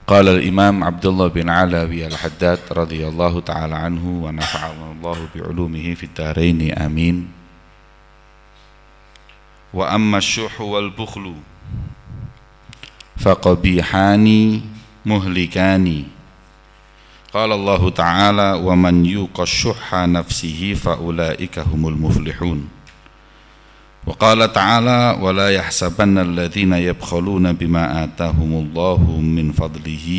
قال الإمام عبد الله بن علوي الحداد رضي الله تعالى عنه ونفعنا الله بعلومه في الدارين آمين. وأما الشح والبخل فقبيحان مهلكان. قال الله تعالى ومن يوق الشح نفسه فأولئك هم المفلحون. وقال تعالى ولا يحسبن الذين يبخلون بما آتاهم الله من فضله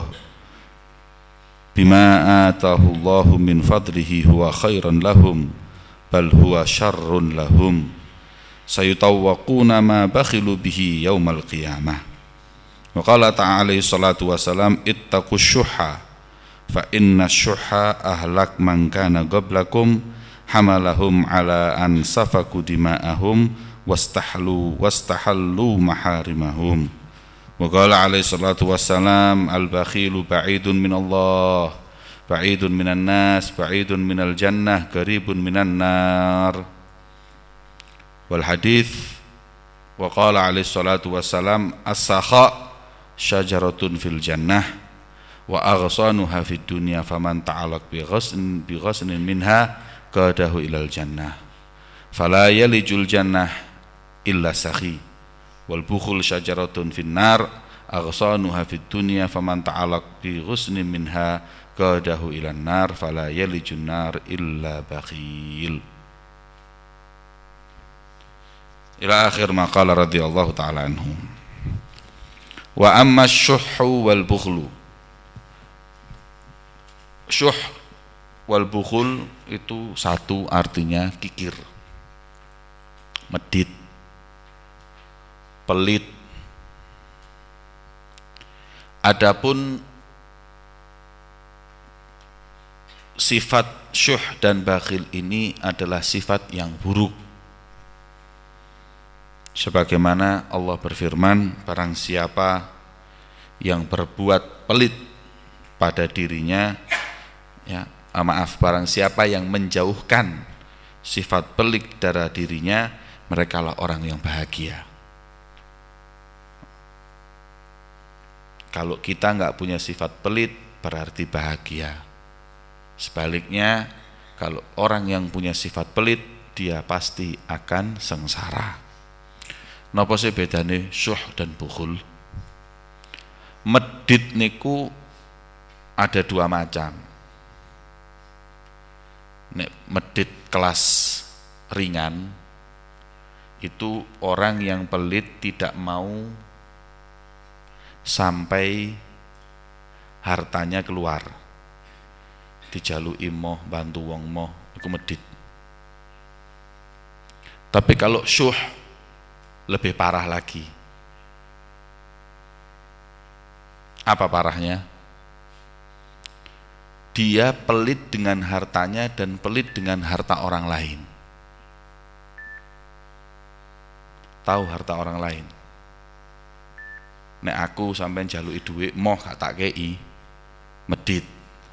هو خيرا لهم بل هو شر لهم سيطوقون ما بخلوا به يوم القيامة. وقال تعالى عليه الصلاة والسلام اتقوا الشح فإن الشح أهلك من كان قبلكم حملهم على أن سفكوا دماءهم واستحلوا محارمهم. وقال عليه الصلاة والسلام البخيل بعيد من الله بعيد من الناس بعيد من الجنة قريب من النار. والحديث وقال عليه الصلاة والسلام السخاء شجرة في الجنة وأغصانها في الدنيا فمن تعلق بغصن منها قاده إلى الجنة فلا يلج الجنة إلا سخي والبخل شجرة في النار أغصانها في الدنيا فمن تعلق بغصن منها قاده إلى النار فلا يلج النار إلا بخيل إلى آخر ما قال رضي الله تعالى عنه. وأما الشح والبخل syuh wal bukhul itu satu artinya kikir, medit, pelit. Adapun sifat syuh dan bakhil ini adalah sifat yang buruk. Sebagaimana Allah berfirman, barang siapa yang berbuat pelit pada dirinya, barang siapa yang menjauhkan sifat pelit dari dirinya, merekalah orang yang bahagia. Kalau kita nggak punya sifat pelit, berarti bahagia. Sebaliknya, kalau orang yang punya sifat pelit, dia pasti akan sengsara. Napa sih bedane syuh dan bukhul? Medit niku ada dua macam. Nek medit kelas ringan itu orang yang pelit tidak mau sampai hartanya keluar, dijaluki moh, bantu wong moh, itu medit. Tapi kalau syuh lebih parah lagi. Apa parahnya? Dia pelit dengan hartanya dan pelit dengan harta orang lain. Tahu harta orang lain? Nek aku sampean jaluki dhuwit moh gak tak kei, medit.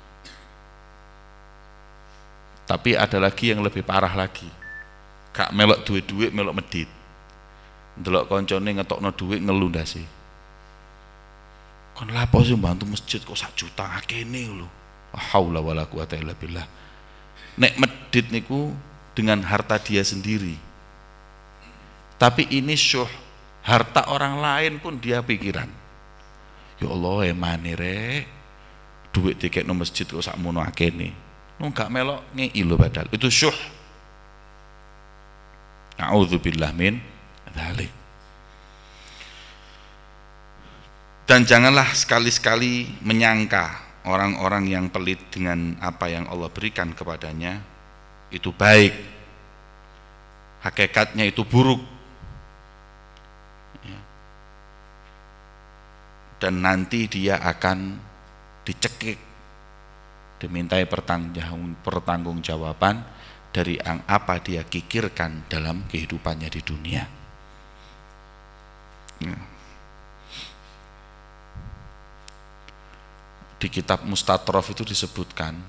Tapi ada lagi yang lebih parah lagi. Gak melok duit-duit, melok medit. Ndelok koncone ngetokno dhuwit ngelu ndase. Kon lapo sih bantu masjid kok 1 juta akene lho. Haula wala quwata illa billah. Nek medit niku dengan harta dia sendiri. Tapi ini syuh, harta orang lain pun dia pikiran. Ya Allah emane rek, duit tiket no masjid kok sakmono akene. Nu gak melok ngei lho padahal. Itu syuh. A'udzubillah min dzalik. Dan janganlah sekali-sekali menyangka orang-orang yang pelit dengan apa yang Allah berikan kepadanya itu baik. Hakikatnya itu buruk. Dan nanti dia akan dicekik, dimintai pertanggungjawaban dari apa dia kikirkan dalam kehidupannya di dunia. Di kitab Mustatrof itu disebutkan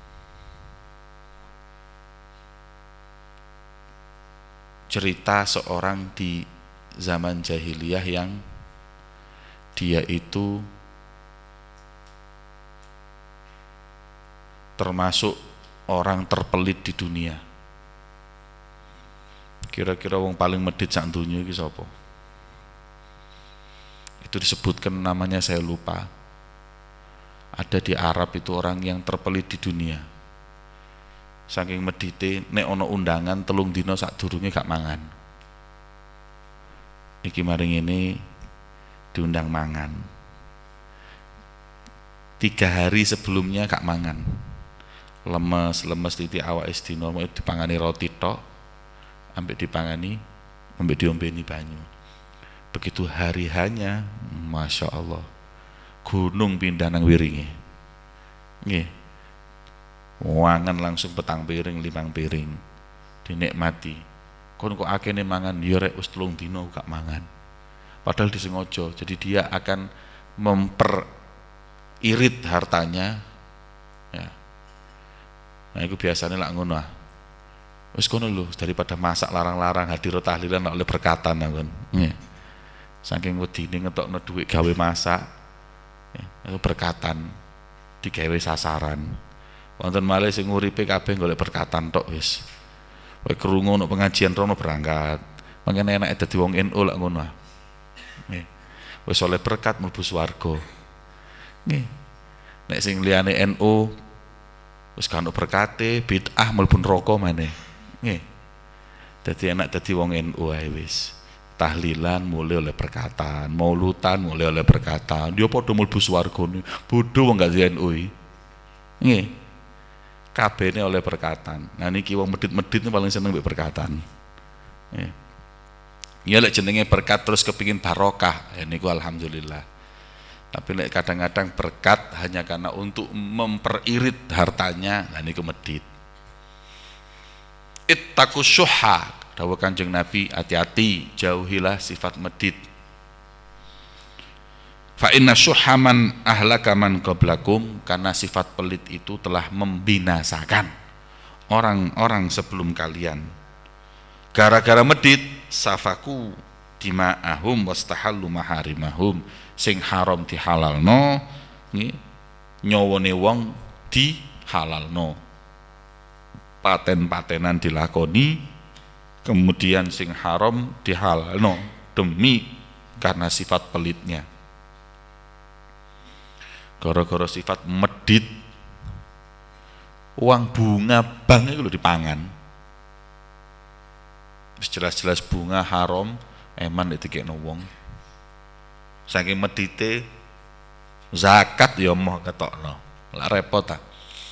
cerita seorang di zaman jahiliyah yang dia itu termasuk orang terpelit di dunia. Kira-kira wong paling medit sak donya iki sapa? Itu disebutkan namanya saya lupa. Ada di Arab itu orang yang terpelit di dunia. Saking medite nek ana undangan 3 dina sadurunge gak mangan. Iki maring ini diundang mangan. 3 hari sebelumnya gak mangan. Lemes titik awak istino mau dipangani roti tok, ambek dipangani, ambek diombeni banyu. Begitu hari hanya, masya Allah, gunung pindah nang wiringe. Nggih. Wangan langsung 4 piring, 5 piring. Dinikmati. Kon kok akene mangan, ya rek wis 3 dina gak mangan. Padahal disengaja. Jadi dia akan memperirit hartanya. Ya. Nah itu biasanya lah ngono ah. Wis kono lho, daripada masak larang-larang hadir tahlilan oleh berkatan kan. Nggih. Saking wedine ngetokno dhuwit gawe masak. Ya, berkatan digawe sasaran. Wonten malih sing uripe kabeh golek berkatan tok wis. Kowe krungu ono pengajian rono berangkat. Mangkene enake dadi wong NU lak ngono ah. Nggih. Wis oleh berkat mlebu swarga. Nggih. Nek sing liyane NU wis kan berkate bid'ah mlebu neraka maneh. Nggih. Dadi enak dadi wong NU ae wis. Tahlilan mulai oleh perkataan, maulutan mulai oleh perkataan. Dia padha mlebu swarga ni. Bodho wong gak NU iki. Nggih. Kabehne oleh perkataan. Nah niki wong medit-medit paling seneng mbek perkataan. Nggih. Ya lek jenenge berkat terus kepingin barokah, ya niku alhamdulillah. Tapi lek kadang-kadang berkat hanya karena untuk memperirit hartanya, nah niku medit. Ittaqus syuhha, dawuh Kanjeng Nabi, hati-hati, jauhilah sifat medit. Fa inna syuhha man ahlaka man qablakum, karena sifat pelit itu telah membinasakan orang-orang sebelum kalian. Gara-gara medit safaku dima'ahum wastahallu maharimahum, sing haram dihalalno, nyawane wong dihalalno, paten-patenan dilakoni, kemudian sing haram dihalalno demi karena sifat pelitnya. Gara-gara sifat medit, uang bunga bank itu dipangan. Jelas-jelas bunga haram, eman ditikekno wong. Saking medite zakat ya moh ketokno. Lah repot ta.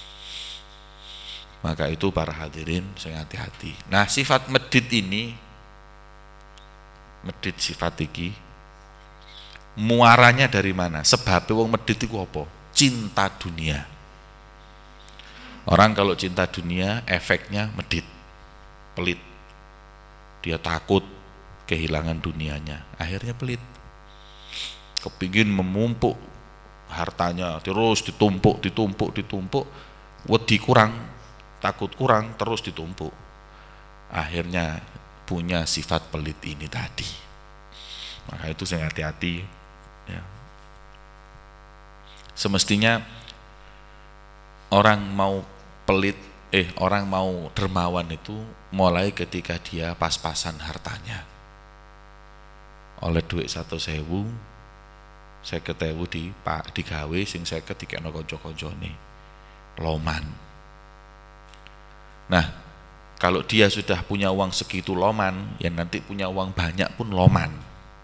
Maka itu para hadirin sing hati-hati. Nah, sifat medit ini, medit sifat iki muaranya dari mana? Sebabnya wong medit itu apa? Cinta dunia. Orang kalau cinta dunia efeknya medit, pelit. Dia takut kehilangan dunianya, akhirnya pelit. Kepingin memumpuk hartanya, terus ditumpuk, wedi kurang, takut kurang, terus ditumpuk. Akhirnya punya sifat pelit ini tadi. Maka itu saya hati-hati ya. Semestinya orang mau pelit, orang mau dermawan itu mulai ketika dia pas-pasan hartanya. Oleh duit 100.000, 50.000 digawe, sing 50 dikekno kanca-kancane. Loman. Nah, kalau dia sudah punya uang segitu loman, ya nanti punya uang banyak pun loman.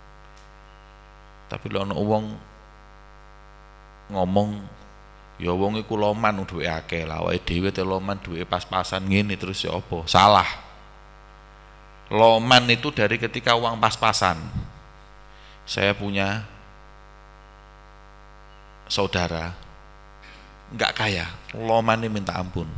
Tapi lho ana wong ngomong, ya wong iku loman duwe akeh, lah awake dhewe te loman duwe pas-pasan ngene terus ya apa? Salah. Loman itu dari ketika uang pas-pasan. Saya punya saudara enggak kaya, loman ini minta ampun.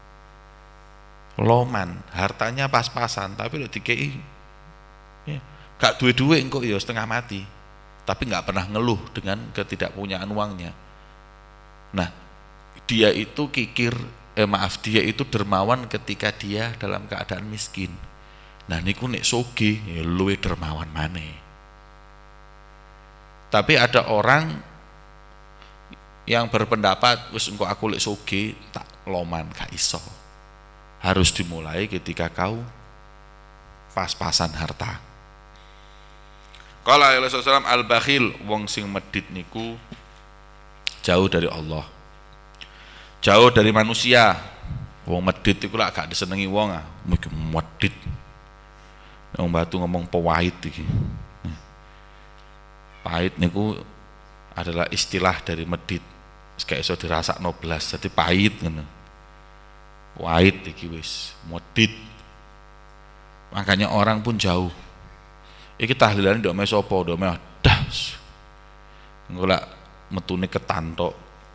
Loman, hartanya pas-pasan tapi lho dikei ya, gak duwe-duwe engko ya setengah mati. Tapi nggak pernah ngeluh dengan ketidakpunyaan uangnya. Nah, dia itu dia itu dermawan ketika dia dalam keadaan miskin. Nah, niku nek sugih ya luwih dermawan maneh. Tapi ada orang yang berpendapat wis engko aku lek sugih tak loman, gak iso. Harus dimulai ketika kau pas-pasan harta. Qala Rasulullah al-bakhil, wong sing medit niku jauh dari Allah, jauh dari manusia. Wong medit iku lak gak disenengi wong mungkin medit. Wong batu ngomong pewahit iki. Pahit niku adalah istilah dari medit. Gak iso dirasakno blas, dadi pahit ngono. Pahit iki wis medit. Makanya orang pun jauh. Iki tahlilane ndok me sapa, ndok me das. Engko lak metune ketantok.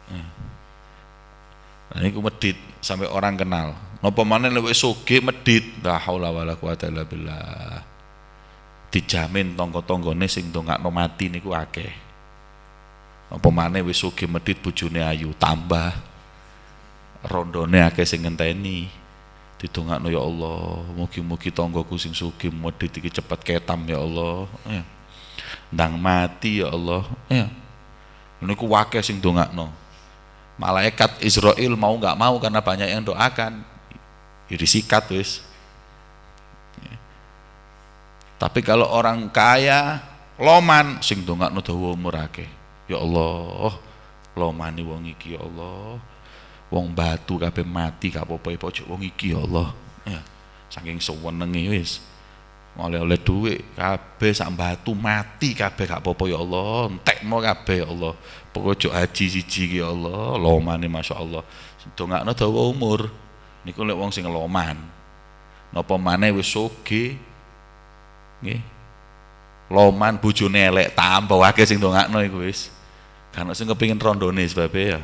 Nah niku medit sampai orang kenal. Napa maneh lek wis sugih medit, la haula wala quwata illa billah. Dijamin tangga-tanggane sing ndongakno mati niku akeh. Apa maneh wis sugih medit bojone ayu, tambah rondone akeh sing ngenteni. Didongakno ya Allah, mugi-mugi tanggaku sing sugih medit iki cepet ketam ya Allah. Ya. Ndang mati ya Allah. Ya. Niku akeh sing ndongakno. Malaikat Israel mau nggak mau karena banyak yang doakan, ya disikat wis. Ya. Tapi kalau orang kaya loman sing ndongakno dawa umur akeh. Ya Allah, lomani wong iki ya Allah. Wong batu kabeh mati gak apa-apa pojok wong iki ya Allah. Ya. Saking senenge wis. Oleh-oleh dhuwit kabeh sak batu mati kabeh gak apa-apa ya Allah. Entekno kabeh ya Allah. Pokok haji siji ya Allah. Lomane masyaallah. Dongakno dawa umur. Niku lek wong sing loman. Napa maneh wis sugih. Nggih. Loman bojone elek tambah akeh sing dongakno iku wis. Kan sing kepengin rondone sebabe ya.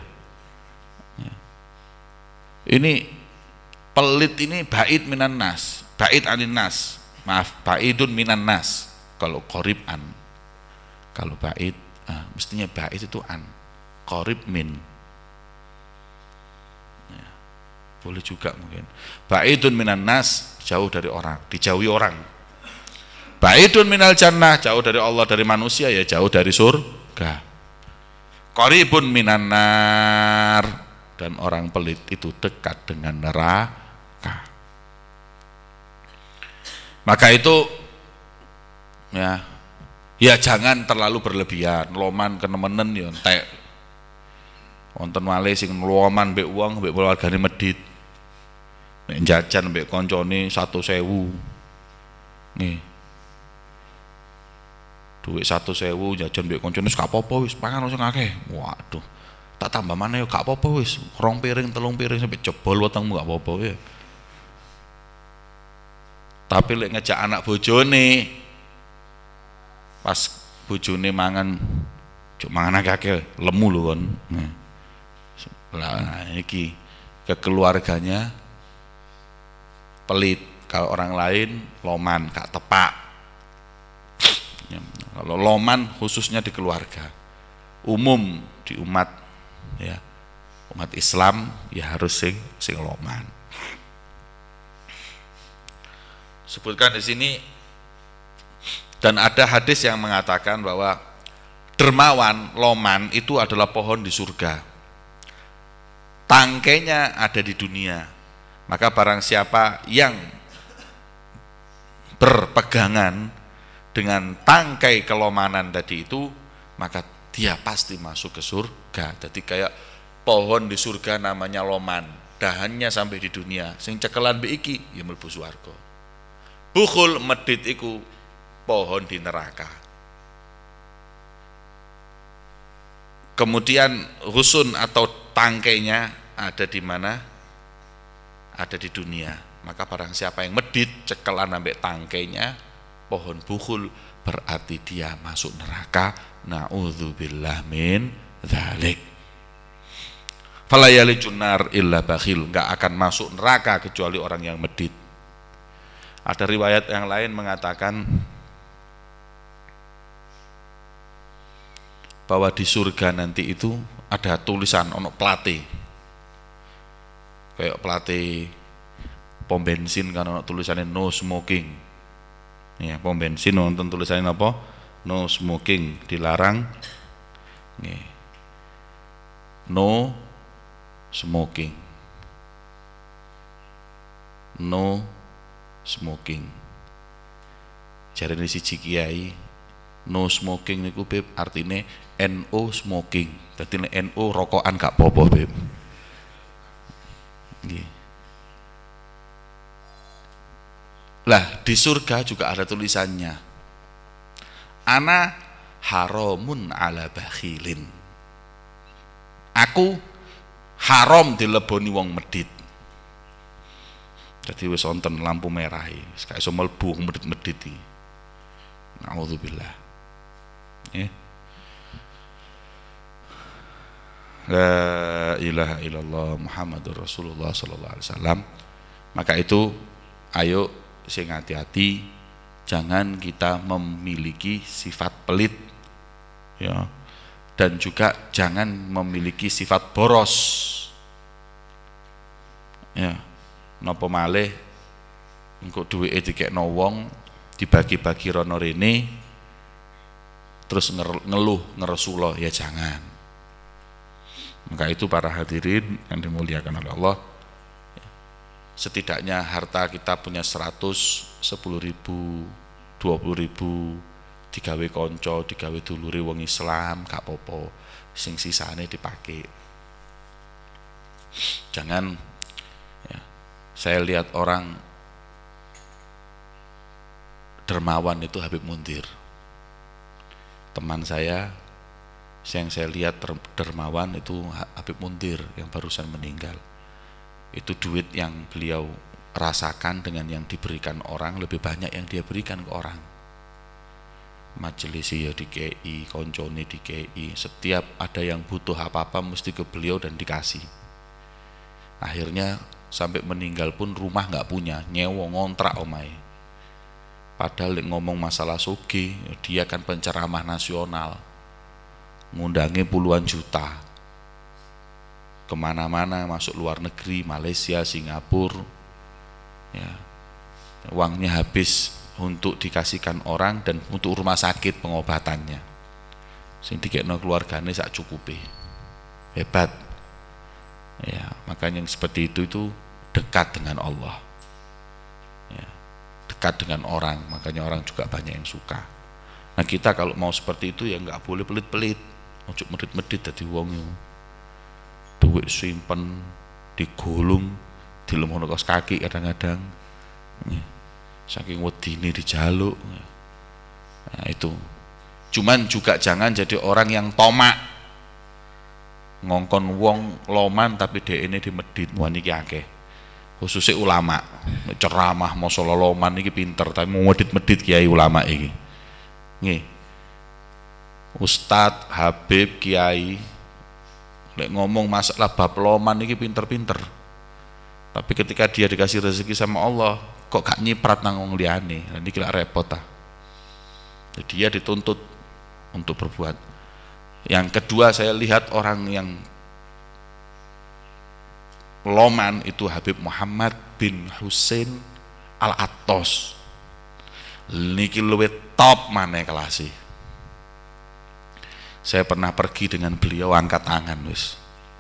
Ini pelit ini ba'id minan nas, ba'id anin nas, maaf, ba'idun minan nas. Kalau qarib an, kalau ba'id mestinya ba'id itu an, qarib min ya, boleh juga mungkin. Ba'idun minan nas, jauh dari orang, dijauhi orang. Ba'idun minal jannah, jauh dari Allah, dari manusia ya jauh dari surga. Qaribun minan nar, dan orang pelit itu dekat dengan neraka. Maka itu ya jangan terlalu berlebihan. Loman kenemenen ya entek. Wonten malih sing loman mbek wong mbek keluargane medit. Nek jajan mbek kancane 100.000. Nih. Duit 100.000 jajan mbek kancane wis gak apa-apa wis pangan sing akeh. Waduh. Tak tambah mana ya gak apa-apa wis, 2 piring 3 piring sampai jebol wetengmu gak apa-apa ya. Tapi lek ngejak anak bojone pas bojone mangan cuk mangan akeh lemu lho kon. Lah iki kekeluarganya pelit. Kalau orang lain loman gak tepak. Ya, kalau loman khususnya di keluarga. Umum di umat ya, umat Islam ya harus sing loman. Sebutkan di sini, dan ada hadis yang mengatakan bahwa dermawan loman itu adalah pohon di surga, tangkainya ada di dunia. Maka barang siapa yang berpegangan dengan tangkai kelomanan tadi itu, maka dia pasti masuk ke surga. Jadi kayak pohon di surga namanya loman, dahannya sampai di dunia. Sing cekelan mbek iki ya mlebu swarga. Bukhul medit iku pohon di neraka. Kemudian husun atau tangkainya ada di mana? Ada di dunia. Maka barang siapa yang medit cekelan ambek tangkainya pohon bukhul, berarti dia masuk neraka. Na'udzubillah min dzalik. Fala yalijun nar illa bakhil, enggak akan masuk neraka kecuali orang yang medit. Ada riwayat yang lain mengatakan bahwa di surga nanti itu ada tulisan ono plate. Kayak plate pom bensin kan ono tulisannya no smoking. Ya, pom bensin nonton tulisannya apa? No smoking, dilarang. No smoking. no smoking. Jarene siji kiai no smoking niku Beb artine NO smoking. Dadi nek NO rokokan gak apa-apa Beb. Nggih. Lah di surga juga ada tulisannya. Ana haramun ala bakhilin. Aku haram dileboni wong medit. Jadi wis wonten lampu merah iki, gak iso mlebu medit-medit iki. Nauzubillah. Ya. La ilaha illallah Muhammadur Rasulullah sallallahu alaihi wasallam. Maka itu ayo sing hati-hati, jangan kita memiliki sifat pelit ya. Dan juga jangan memiliki sifat boros. Ya. Napa malih engko duwike dikekno wong dibagi-bagi rono rene terus ngeluh ngeresula, ya jangan. Maka itu para hadirin yang dimuliakan oleh Allah, setidaknya harta kita punya 100, 10.000, 20.000 digawe konco, digawe dulure wong Islam gak apa-apa, sing sisane dipakai. Jangan ya, saya lihat orang dermawan itu Habib Mundir, teman saya yang saya lihat dermawan itu Habib Mundir yang barusan meninggal. Itu duit yang beliau rasakan dengan yang diberikan orang lebih banyak yang dia berikan ke orang. Majelis ya di KI, koncone di KI, setiap ada yang butuh apa-apa mesti ke beliau dan dikasih. Akhirnya sampai meninggal pun rumah nggak punya, nyewa ngontrak omahe. Padahal ngomong masalah sugi, dia kan penceramah nasional, ngundangi puluhan juta kemana-mana, masuk luar negeri, Malaysia, Singapura ya. Uangnya habis untuk dikasihkan orang dan untuk rumah sakit pengobatannya, sing dikekno keluargane sak cukupe. Hebat ya. Makanya yang seperti itu dekat dengan Allah ya, dekat dengan orang, makanya orang juga banyak yang suka. Nah kita kalau mau seperti itu ya nggak boleh pelit-pelit, ojo medit-medit dadi wong yo. Duit simpen digulung dilemono kaos kaki kadang-kadang ya. Saking wedine dijaluk. Nah itu. Cuman juga jangan jadi orang yang tomak, ngongkon wong loman tapi dhekne dimedit. Wah niki akeh. Khususnya ulama, ceramah masalah loman iki pinter tapi mau medit-medit kiai ulama iki. Nggih. Ustadz, Habib, kiai lek ngomong masalah bab loman iki pinter-pinter. Tapi ketika dia dikasih rezeki sama Allah, kok gak nyiprat nang wong liyane. Lah niki lak repot ta. Jadi dia dituntut untuk berbuat. Yang kedua saya lihat orang yang loman itu Habib Muhammad bin Husain Al-Attos. Niki luwih top maneh kelas. Saya pernah pergi dengan beliau angkat tangan wis.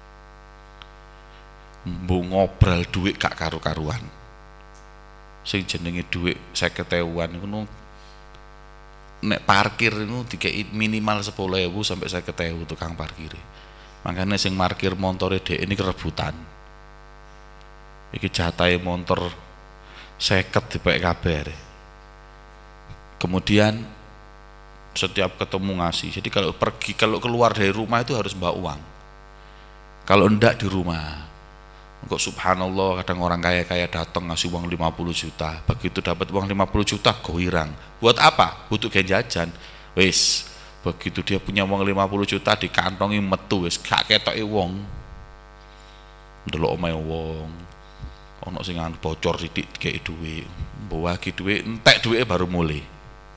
Mbok ngobrol duit gak karu-karuan. Sing jenenge duit 50.000 niku nek parkir niku dikei minimal 10.000 sampai 50.000 tukang parkir. Makanya sing parkir montore dhek ini kerebutan. Iki jatahe motor 50 dipek kabeh. Kemudian setiap ketemu ngasih. Jadi kalau pergi, kalau keluar dari rumah itu harus bawa uang. Kalau enggak di rumah. Kok subhanallah kadang orang kaya-kaya datang ngasih uang 50 juta. Begitu dapat uang 50 juta goirang. Buat apa? Butuh jajan. Wis, begitu dia punya uang 50 juta di kantongi metu wis gak ketoke wong. Ndelok omahe wong. Ono sing bocor sithik dikeki dhuwit. Mbok wagi dhuwit, entek dhuwite baru mulai.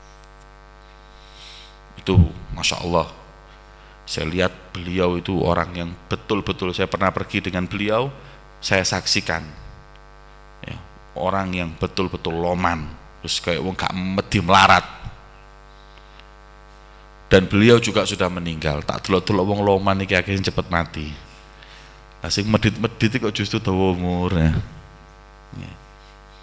Itu Masya Allah. Saya lihat beliau itu orang yang betul-betul, saya pernah pergi dengan beliau, saya saksikan ya, orang yang betul-betul loman, terus kayak wong gak medi melarat. Dan beliau juga sudah meninggal. Tak delok-delok wong loman iki akhirnya cepet mati. Lah sing medit-medit kok justru dawa umur ya.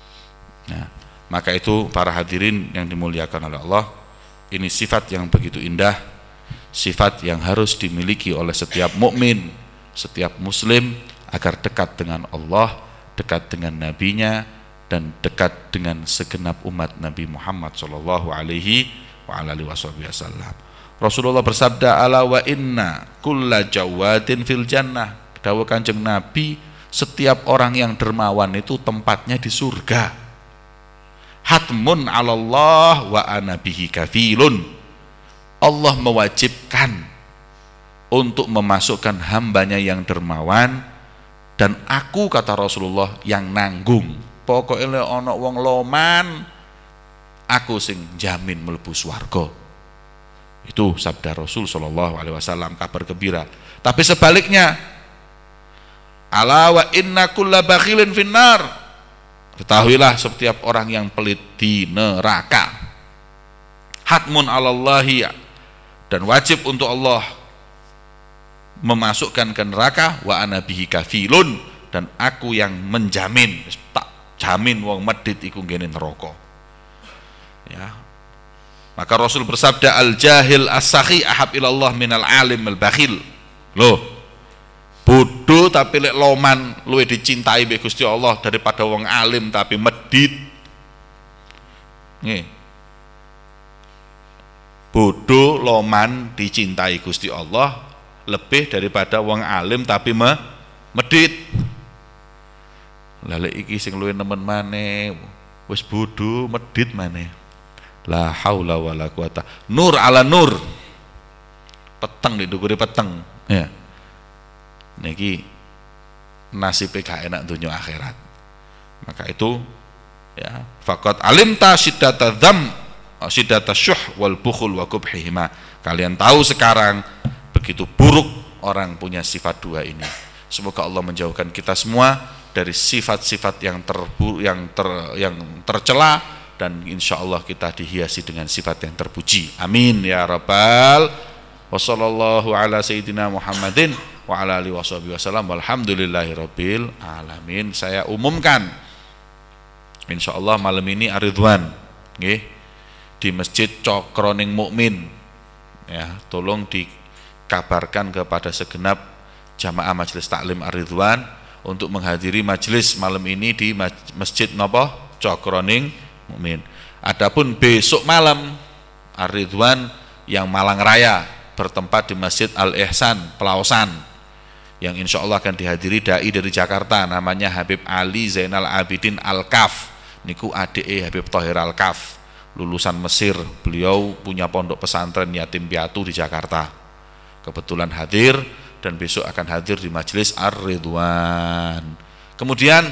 Maka itu para hadirin yang dimuliakan oleh Allah, ini sifat yang begitu indah, sifat yang harus dimiliki oleh setiap mukmin, setiap muslim agar dekat dengan Allah, dekat dengan nabinya, dan dekat dengan segenap umat Nabi Muhammad sallallahu alaihi wasallam. Rasulullah bersabda, ala wa inna kulla jawadin fil jannah. Dawuh Kanjeng Nabi, setiap orang yang dermawan itu tempatnya di surga. Hatmun 'alallah wa ana bihi kafilun. Allah mewajibkan untuk memasukkan hambanya yang dermawan, dan aku, kata Rasulullah, yang nanggung. Pokoknya ana wong loman, aku sing jamin mlebu swarga. Itu sabda Rasul sallallahu alaihi wasallam, kabar gembira. Tapi sebaliknya, ala wa inna kulla bakhilin finnar. Ketahuilah setiap orang yang pelit di neraka. Hatmun 'alallahi, dan wajib untuk Allah memasukkan ke neraka, wa ana bihi kafilun, dan aku yang menjamin, tak jamin wong medit iku nggene neraka. Ya. Maka Rasul bersabda, al jahil as-sakhi ahab ilallah minal alim al bakhil. Loh, bodoh tapi lek loman luwih dicintai mbek Gusti Allah daripada wong alim tapi medit. Nggih. Bodoh loman dicintai Gusti Allah lebih daripada wong alim tapi medit. Lah lek iki sing luwih nemen maneh, wis bodoh medit maneh. La haula wala quwata. Nur ala nur. Peteng di dukure peteng. Ya. Niki nasibe gak enak dunia akhirat. Maka itu ya, faqat alimta syiddata dzam, syiddata syuh wal bukhul wa kubhihima. Kalian tahu sekarang begitu buruk orang punya sifat dua ini. Semoga Allah menjauhkan kita semua dari sifat-sifat yang tercela, dan insya Allah kita dihiasi dengan sifat yang terpuji. Amin ya rabbal. Wassallallahu ala sayyidina Muhammadin wa ala alihi wasallam, walhamdulillahi rabbil alamin. Saya umumkan insya Allah malam ini Ar-Ridwan di Masjid Cokroning Mukmin, ya, tolong dikabarkan kepada segenap jamaah majelis taklim Ar-Ridwan untuk menghadiri majelis malam ini di Masjid napa Cokroning Mukmin. Adapun besok malam Ar-Ridwan yang Malang Raya bertempat di Masjid Al-Ihsan Pelausan, yang insya Allah akan dihadiri dai dari Jakarta, namanya Habib Ali Zainal Abidin Al-Kaf. Niku ADE Habib Thohir Al-Kaf, lulusan Mesir. Beliau punya pondok pesantren yatim piatu di Jakarta. Kebetulan hadir, dan besok akan hadir di majelis Ar-Ridwan. Kemudian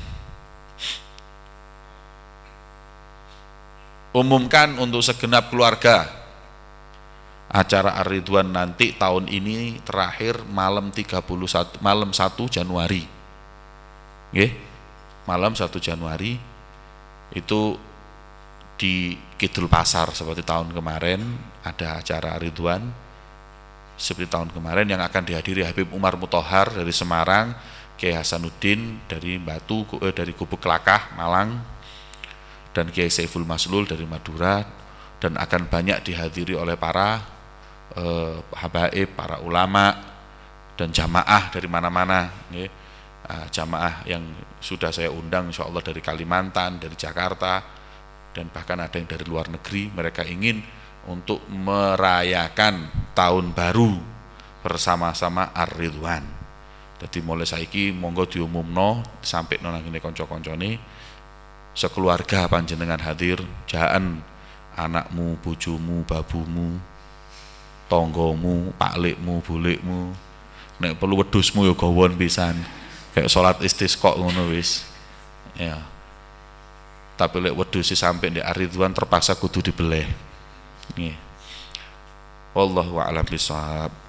umumkan untuk segenap keluarga, acara Ar-Ridwan nanti tahun ini terakhir malam 1 Januari. Nggih. Malam 1 Januari itu di Kidul Pasar seperti tahun kemarin ada acara Ar-Ridwan seperti tahun kemarin, yang akan dihadiri Habib Umar Mutahar dari Semarang, Kiai Hasanuddin dari dari Gubuk Kelakah Malang, dan Kiai Saiful Maslul dari Madura, dan akan banyak dihadiri oleh para habaib, para ulama, dan jamaah dari mana-mana. Jamaah yang sudah saya undang insya Allah dari Kalimantan, dari Jakarta, dan bahkan ada yang dari luar negeri. Mereka ingin untuk merayakan tahun baru bersama-sama Ar-Ridwan. Jadi mulai saiki monggo diumumno sampai nang ngene kanca-kancane, sekeluarga panjenengan hadir, jaan anakmu, bojomu, babumu, tonggomu, paklikmu, bulikmu, nek perlu wedhusmu ya gawon pisan, kayak salat istisqa ngono wis. Ya. Tapi lek wedhus sampai di Ar-Ridwan terpaksa kudu dibeleh. Nggih. Wallahu a'lam bishawab.